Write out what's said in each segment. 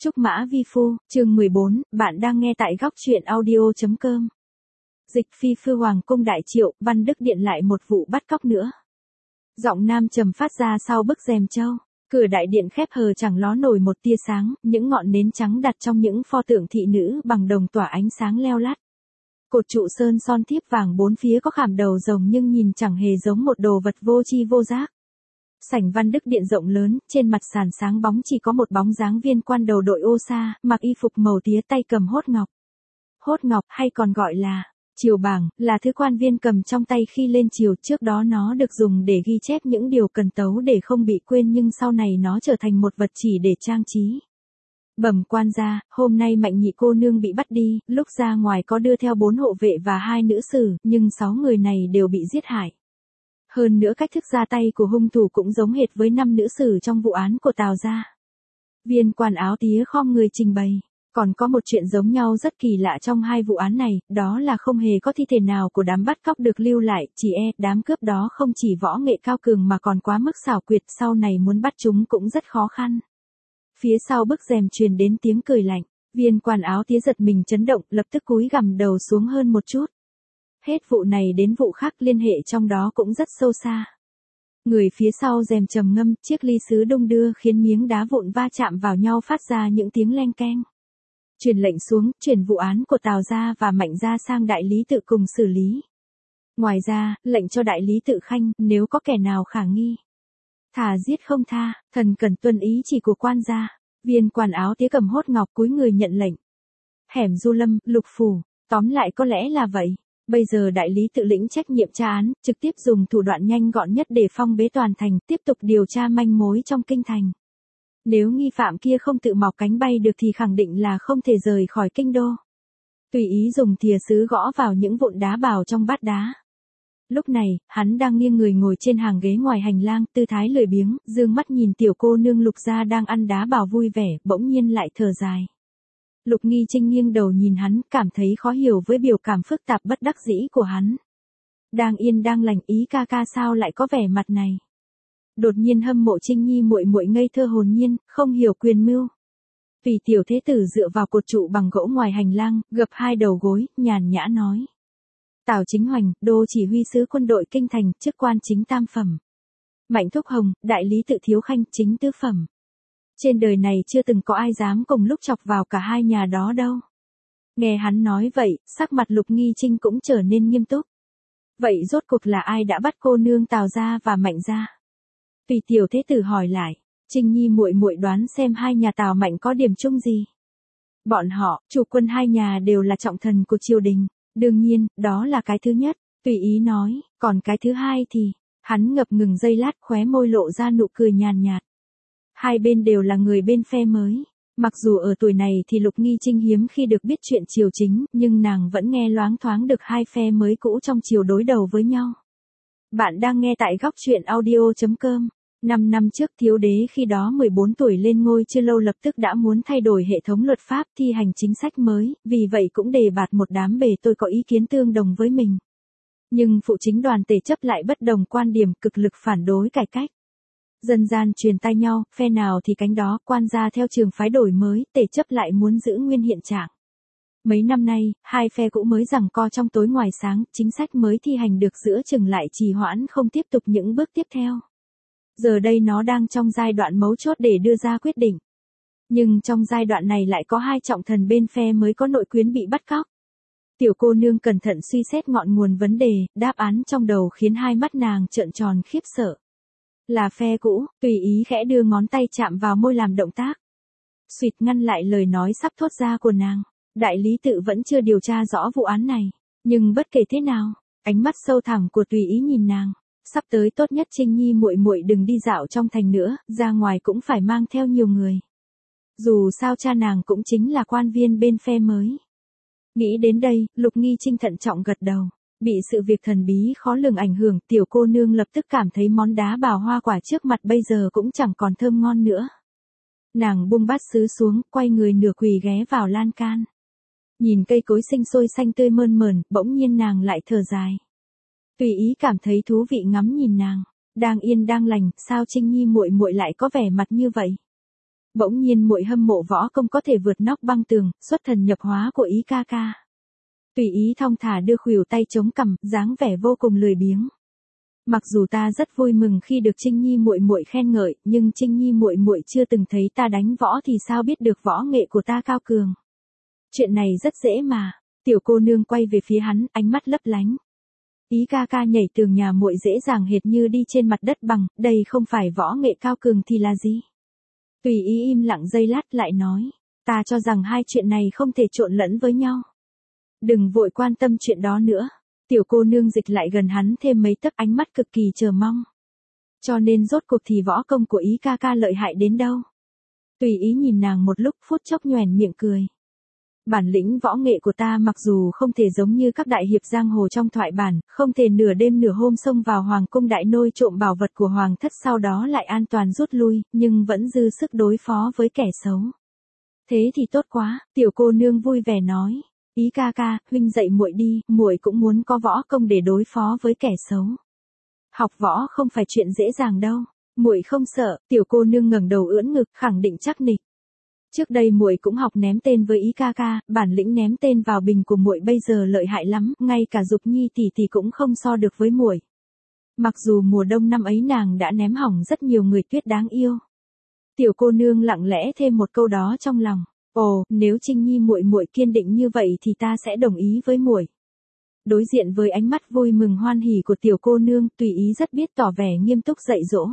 Trúc Mã Vi Phu, chương 14, bạn đang nghe tại góc truyện audio.com. Dịch phi Phư Hoàng cung đại triệu, Văn Đức Điện lại một vụ bắt cóc nữa. Giọng nam trầm phát ra sau bức rèm châu. Cửa đại điện khép hờ chẳng ló nổi một tia sáng, những ngọn nến trắng đặt trong những pho tượng thị nữ bằng đồng tỏa ánh sáng leo lắt. Cột trụ sơn son thiếp vàng bốn phía có khảm đầu rồng nhưng nhìn chẳng hề giống một đồ vật vô tri vô giác. Sảnh Văn Đức Điện rộng lớn, trên mặt sàn sáng bóng chỉ có một bóng dáng viên quan đầu đội ô sa, mặc y phục màu tía tay cầm hốt ngọc. Hốt ngọc hay còn gọi là triều bảng, là thứ quan viên cầm trong tay khi lên triều, trước đó nó được dùng để ghi chép những điều cần tấu để không bị quên nhưng sau này nó trở thành một vật chỉ để trang trí. Bẩm quan gia, hôm nay Mạnh Nhị cô nương bị bắt đi, lúc ra ngoài có đưa theo 4 hộ vệ và 2 nữ sử, nhưng 6 người này đều bị giết hại. Hơn nữa cách thức ra tay của hung thủ cũng giống hệt với 5 nữ sử trong vụ án của Tào gia. Viên quan áo tía khom người trình bày. Còn có một chuyện giống nhau rất kỳ lạ trong hai vụ án này, đó là không hề có thi thể nào của đám bắt cóc được lưu lại, chỉ đám cướp đó không chỉ võ nghệ cao cường mà còn quá mức xảo quyệt, sau này muốn bắt chúng cũng rất khó khăn. Phía sau bức rèm truyền đến tiếng cười lạnh, viên quan áo tía giật mình chấn động, lập tức cúi gằm đầu xuống hơn một chút. Hết vụ này đến vụ khác liên hệ trong đó cũng rất sâu xa. Người phía sau rèm trầm ngâm, chiếc ly sứ đung đưa khiến miếng đá vụn va chạm vào nhau phát ra những tiếng leng keng. Truyền lệnh xuống, chuyển vụ án của Tào gia và Mạnh gia sang đại lý tự cùng xử lý. Ngoài ra, lệnh cho đại lý tự khanh, nếu có kẻ nào khả nghi, thà giết không tha, thần cần tuân ý chỉ của quan gia. Viên quan áo tía cầm hốt ngọc cúi người nhận lệnh. Hẻm Du Lâm, Lục Phủ, tóm lại có lẽ là vậy. Bây giờ đại lý tự lĩnh trách nhiệm tra án, trực tiếp dùng thủ đoạn nhanh gọn nhất để phong bế toàn thành, tiếp tục điều tra manh mối trong kinh thành. Nếu nghi phạm kia không tự mọc cánh bay được thì khẳng định là không thể rời khỏi kinh đô. Tùy ý dùng thìa sứ gõ vào những vụn đá bào trong bát đá. Lúc này, hắn đang nghiêng người ngồi trên hàng ghế ngoài hành lang, tư thái lười biếng, dương mắt nhìn tiểu cô nương Lục gia đang ăn đá bào vui vẻ, bỗng nhiên lại thở dài. Lục Nghi Trinh nghiêng đầu nhìn hắn, cảm thấy khó hiểu với biểu cảm phức tạp bất đắc dĩ của hắn. Đang yên đang lành, ý ca ca sao lại có vẻ mặt này? Đột nhiên hâm mộ Trinh Nhi muội muội ngây thơ hồn nhiên, không hiểu quyền mưu. Tùy tiểu thế tử dựa vào cột trụ bằng gỗ ngoài hành lang, gập hai đầu gối, nhàn nhã nói. Tào Chính Hoành, đô chỉ huy sứ quân đội kinh thành, chức quan chính tam phẩm. Mạnh Thúc Hồng, đại lý tự thiếu khanh, chính tứ phẩm. Trên đời này chưa từng có ai dám cùng lúc chọc vào cả hai nhà đó đâu. Nghe hắn nói vậy, sắc mặt Lục Nghi Trinh cũng trở nên nghiêm túc. Vậy rốt cuộc là ai đã bắt cô nương Tào gia và Mạnh gia? Tùy tiểu thế tử hỏi lại, Trinh Nhi muội muội đoán xem hai nhà Tào Mạnh có điểm chung gì? Bọn họ, chủ quân hai nhà đều là trọng thần của triều đình, đương nhiên, đó là cái thứ nhất, tùy ý nói, còn cái thứ hai thì, hắn ngập ngừng giây lát khóe môi lộ ra nụ cười nhàn nhạt. Hai bên đều là người bên phe mới. Mặc dù ở tuổi này thì Lục Nghi Trinh hiếm khi được biết chuyện triều chính, nhưng nàng vẫn nghe loáng thoáng được hai phe mới cũ trong triều đối đầu với nhau. Bạn đang nghe tại góc truyện audio.com. 5 năm trước thiếu đế khi đó 14 tuổi lên ngôi chưa lâu lập tức đã muốn thay đổi hệ thống luật pháp thi hành chính sách mới, vì vậy cũng đề bạt một đám bề tôi có ý kiến tương đồng với mình. Nhưng phụ chính đoàn tề chấp lại bất đồng quan điểm, cực lực phản đối cải cách. Dân gian truyền tai nhau, phe nào thì cánh đó, quan gia theo trường phái đổi mới, tề chấp lại muốn giữ nguyên hiện trạng. Mấy năm nay, hai phe cũ mới giằng co trong tối ngoài sáng, chính sách mới thi hành được giữa chừng lại trì hoãn không tiếp tục những bước tiếp theo. Giờ đây nó đang trong giai đoạn mấu chốt để đưa ra quyết định. Nhưng trong giai đoạn này lại có hai trọng thần bên phe mới có nội quyến bị bắt cóc. Tiểu cô nương cẩn thận suy xét ngọn nguồn vấn đề, đáp án trong đầu khiến hai mắt nàng trợn tròn khiếp sợ. Là phe cũ, tùy ý khẽ đưa ngón tay chạm vào môi làm động tác. Suýt ngăn lại lời nói sắp thốt ra của nàng. Đại lý tự vẫn chưa điều tra rõ vụ án này. Nhưng bất kể thế nào, ánh mắt sâu thẳm của tùy ý nhìn nàng. Sắp tới tốt nhất Trinh Nhi muội muội đừng đi dạo trong thành nữa, ra ngoài cũng phải mang theo nhiều người. Dù sao cha nàng cũng chính là quan viên bên phe mới. Nghĩ đến đây, Lục Nghi Trinh thận trọng gật đầu. Bị sự việc thần bí khó lường ảnh hưởng, tiểu cô nương lập tức cảm thấy món đá bào hoa quả trước mặt bây giờ cũng chẳng còn thơm ngon nữa. Nàng buông bát sứ xuống, quay người nửa quỳ ghé vào lan can. Nhìn cây cối sinh sôi xanh tươi mơn mởn, bỗng nhiên nàng lại thở dài. Tùy ý cảm thấy thú vị ngắm nhìn nàng, đang yên đang lành, sao Trinh Nhi muội muội lại có vẻ mặt như vậy? Bỗng nhiên muội hâm mộ võ công có thể vượt nóc băng tường, xuất thần nhập hóa của Ý ca ca. Tùy Ý thong thả đưa khuỷu tay chống cằm, dáng vẻ vô cùng lười biếng. Mặc dù ta rất vui mừng khi được Trinh Nhi muội muội khen ngợi, nhưng Trinh Nhi muội muội chưa từng thấy ta đánh võ thì sao biết được võ nghệ của ta cao cường. Chuyện này rất dễ mà. Tiểu cô nương quay về phía hắn, ánh mắt lấp lánh. Ý ca ca nhảy tường nhà muội dễ dàng hệt như đi trên mặt đất bằng, đây không phải võ nghệ cao cường thì là gì? Tùy Ý im lặng giây lát lại nói, ta cho rằng hai chuyện này không thể trộn lẫn với nhau. Đừng vội quan tâm chuyện đó nữa. Tiểu cô nương dịch lại gần hắn thêm mấy tấc, ánh mắt cực kỳ chờ mong. Cho nên rốt cuộc thì võ công của Ý ca ca lợi hại đến đâu? Tùy Ý nhìn nàng một lúc, phút chốc nhoẻn miệng cười. Bản lĩnh võ nghệ của ta mặc dù không thể giống như các đại hiệp giang hồ trong thoại bản, không thể nửa đêm nửa hôm xông vào hoàng cung đại nôi trộm bảo vật của hoàng thất sau đó lại an toàn rút lui, nhưng vẫn dư sức đối phó với kẻ xấu. Thế thì tốt quá, tiểu cô nương vui vẻ nói. Ý ca ca, huynh dạy muội đi, muội cũng muốn có võ công để đối phó với kẻ xấu. Học võ không phải chuyện dễ dàng đâu, muội không sợ. Tiểu cô nương ngẩng đầu ưỡn ngực, khẳng định chắc nịch. Trước đây muội cũng học ném tên với Ý ca ca, bản lĩnh ném tên vào bình của muội bây giờ lợi hại lắm, ngay cả Dục Nhi tỷ tỷ cũng không so được với muội. Mặc dù mùa đông năm ấy nàng đã ném hỏng rất nhiều người tuyết đáng yêu. Tiểu cô nương lặng lẽ thêm một câu đó trong lòng. Ồ, nếu Trinh Nhi muội muội kiên định như vậy thì ta sẽ đồng ý với muội. Đối diện với ánh mắt vui mừng hoan hỉ của tiểu cô nương, Tùy Ý rất biết tỏ vẻ nghiêm túc dạy dỗ.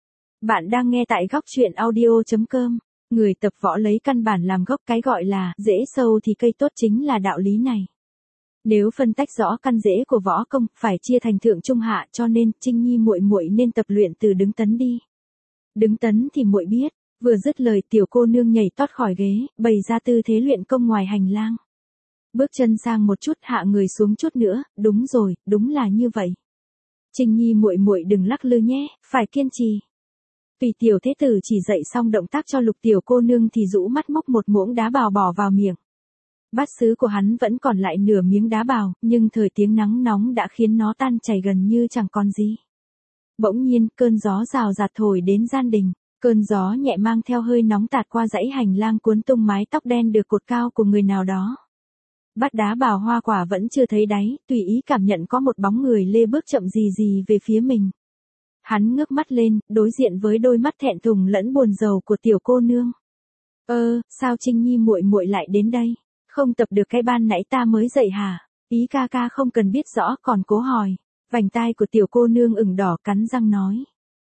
Bạn đang nghe tại góc truyện audio.com. Người tập võ lấy căn bản làm gốc, cái gọi là rễ sâu thì cây tốt chính là đạo lý này. Nếu phân tách rõ căn rễ của võ công, phải chia thành thượng trung hạ, cho nên Trinh Nhi muội muội nên tập luyện từ đứng tấn đi. Đứng tấn thì muội biết. Vừa dứt lời, tiểu cô nương nhảy tót khỏi ghế, bày ra tư thế luyện công ngoài hành lang. Bước chân sang một chút, hạ người xuống chút nữa, đúng rồi, đúng là như vậy. Trinh Nhi muội muội đừng lắc lư nhé, phải kiên trì. Vì tiểu thế tử chỉ dạy xong động tác cho Lục tiểu cô nương thì rũ mắt móc một muỗng đá bào bỏ vào miệng. Bát sứ của hắn vẫn còn lại nửa miếng đá bào, nhưng thời tiếng nắng nóng đã khiến nó tan chảy gần như chẳng còn gì. Bỗng nhiên, cơn gió rào rạt thổi đến gian đình. Cơn gió nhẹ mang theo hơi nóng tạt qua dãy hành lang cuốn tung mái tóc đen được cột cao của người nào đó. Bát đá bào hoa quả vẫn chưa thấy đáy, Tùy Ý cảm nhận có một bóng người lê bước chậm rì rì về phía mình. Hắn ngước mắt lên, đối diện với đôi mắt thẹn thùng lẫn buồn rầu của tiểu cô nương. Sao Trinh Nhi muội muội lại đến đây? Không tập được cái ban nãy ta mới dạy hả? Ý ca ca không cần biết rõ còn cố hỏi. Vành tai của tiểu cô nương ửng đỏ cắn răng nói.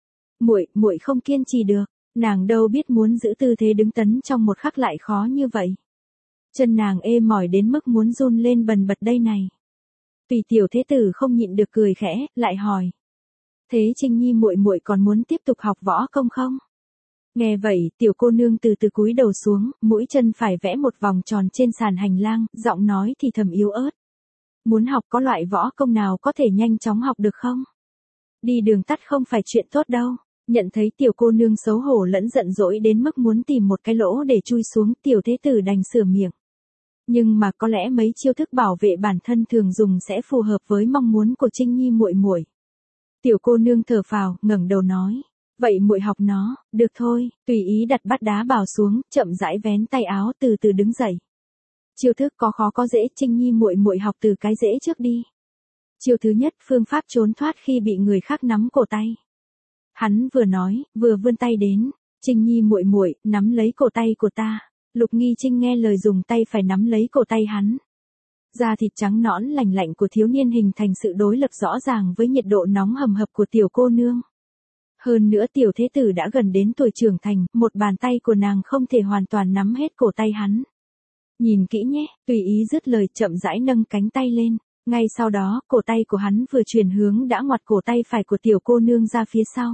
Muội không kiên trì được, nàng đâu biết muốn giữ tư thế đứng tấn trong một khắc lại khó như vậy. Chân nàng ê mỏi đến mức muốn run lên bần bật đây này. Tùy tiểu thế tử không nhịn được cười khẽ, lại hỏi. Thế Trinh Nhi muội muội còn muốn tiếp tục học võ công không? Nghe vậy, tiểu cô nương từ từ cúi đầu xuống, mũi chân phải vẽ một vòng tròn trên sàn hành lang, giọng nói thì thầm yếu ớt. Muốn học có loại võ công nào có thể nhanh chóng học được không? Đi đường tắt không phải chuyện tốt đâu. Nhận thấy tiểu cô nương xấu hổ lẫn giận dỗi đến mức muốn tìm một cái lỗ để chui xuống, tiểu thế tử đành sửa miệng. Nhưng mà có lẽ mấy chiêu thức bảo vệ bản thân thường dùng sẽ phù hợp với mong muốn của Trinh Nhi muội muội. Tiểu cô nương thở phào, ngẩng đầu nói, vậy muội học nó, được thôi. Tùy Ý đặt bát đá bào xuống, chậm rãi vén tay áo, từ từ đứng dậy. Chiêu thức có khó có dễ, Trinh Nhi muội muội học từ cái dễ trước đi. Chiêu thứ nhất, phương pháp trốn thoát khi bị người khác nắm cổ tay. Hắn vừa nói, vừa vươn tay đến. Trinh Nhi muội muội, nắm lấy cổ tay của ta. Lục Nghi Trinh nghe lời dùng tay phải nắm lấy cổ tay hắn. Da thịt trắng nõn lành lạnh của thiếu niên hình thành sự đối lập rõ ràng với nhiệt độ nóng hầm hập của tiểu cô nương. Hơn nữa tiểu thế tử đã gần đến tuổi trưởng thành, một bàn tay của nàng không thể hoàn toàn nắm hết cổ tay hắn. Nhìn kỹ nhé, Tùy Ý dứt lời chậm rãi nâng cánh tay lên. Ngay sau đó, cổ tay của hắn vừa chuyển hướng đã ngoặt cổ tay phải của tiểu cô nương ra phía sau.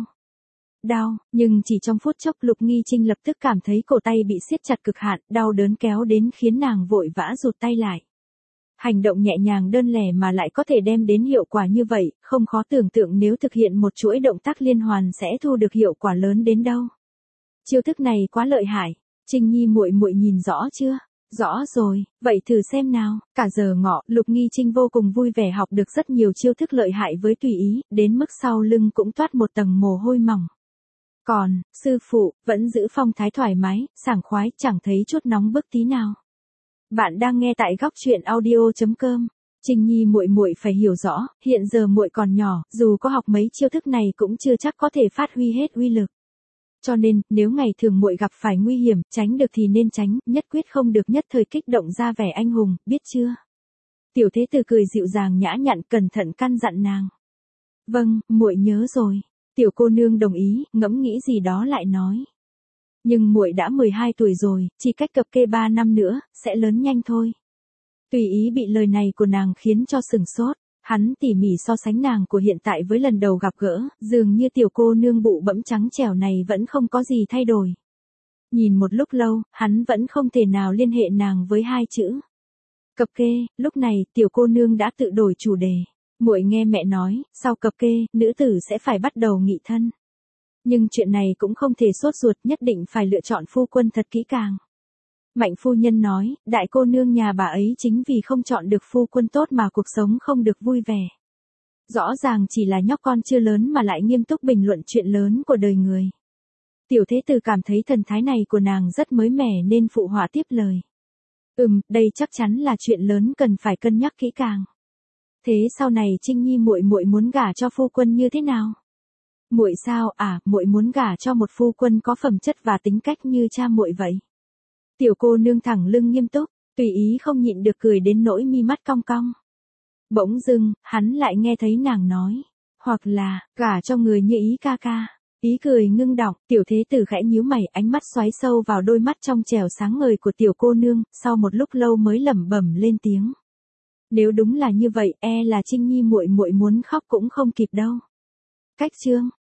Đau, nhưng chỉ trong phút chốc Lục Nghi Trinh lập tức cảm thấy cổ tay bị siết chặt cực hạn, đau đớn kéo đến khiến nàng vội vã rụt tay lại. Hành động nhẹ nhàng đơn lẻ mà lại có thể đem đến hiệu quả như vậy, không khó tưởng tượng nếu thực hiện một chuỗi động tác liên hoàn sẽ thu được hiệu quả lớn đến đâu. Chiêu thức này quá lợi hại, Trinh Nhi muội muội nhìn rõ chưa? Rõ rồi, vậy thử xem nào. Cả giờ ngọ, Lục Nghi Trinh vô cùng vui vẻ học được rất nhiều chiêu thức lợi hại với Tùy Ý, đến mức sau lưng cũng toát một tầng mồ hôi mỏng. Còn, sư phụ, vẫn giữ phong thái thoải mái, sảng khoái, chẳng thấy chút nóng bức tí nào. Bạn đang nghe tại góc truyện audio.com. Trinh Nhi muội muội phải hiểu rõ, hiện giờ muội còn nhỏ, dù có học mấy chiêu thức này cũng chưa chắc có thể phát huy hết uy lực. Cho nên, nếu ngày thường muội gặp phải nguy hiểm, tránh được thì nên tránh, nhất quyết không được nhất thời kích động ra vẻ anh hùng, biết chưa? Tiểu Thế Tử cười dịu dàng nhã nhặn, cẩn thận căn dặn nàng. Vâng, muội nhớ rồi. Tiểu cô nương đồng ý, ngẫm nghĩ gì đó lại nói. Nhưng muội đã 12 tuổi rồi, chỉ cách cập kê 3 năm nữa, sẽ lớn nhanh thôi. Tùy ý bị lời này của nàng khiến cho sừng sốt. Hắn tỉ mỉ so sánh nàng của hiện tại với lần đầu gặp gỡ, dường như tiểu cô nương bụ bẫm trắng trẻo này vẫn không có gì thay đổi. Nhìn một lúc lâu, hắn vẫn không thể nào liên hệ nàng với hai chữ cập kê. Lúc này, tiểu cô nương đã tự đổi chủ đề. Muội nghe mẹ nói, sau cập kê, nữ tử sẽ phải bắt đầu nghị thân. Nhưng chuyện này cũng không thể sốt ruột, nhất định phải lựa chọn phu quân thật kỹ càng. Mạnh phu nhân nói, đại cô nương nhà bà ấy chính vì không chọn được phu quân tốt mà cuộc sống không được vui vẻ. Rõ ràng chỉ là nhóc con chưa lớn mà lại nghiêm túc bình luận chuyện lớn của đời người. Tiểu Thế Tử cảm thấy thần thái này của nàng rất mới mẻ nên phụ họa tiếp lời. Đây chắc chắn là chuyện lớn cần phải cân nhắc kỹ càng. Thế sau này Trinh Nhi muội muội muốn gả cho phu quân như thế nào? Muội sao à, muội muốn gả cho một phu quân có phẩm chất và tính cách như cha muội vậy. Tiểu cô nương thẳng lưng nghiêm túc, tùy ý không nhịn được cười đến nỗi mi mắt cong cong. Bỗng dưng, hắn lại nghe thấy nàng nói, hoặc là, gả cho người như ý ca ca. Ý cười ngưng đọng, Tiểu Thế Tử khẽ nhíu mày, ánh mắt xoáy sâu vào đôi mắt trong trẻo sáng ngời của tiểu cô nương, sau một lúc lâu mới lẩm bẩm lên tiếng. Nếu đúng là như vậy, là Trinh Nhi muội muội muốn khóc cũng không kịp đâu. Cách chương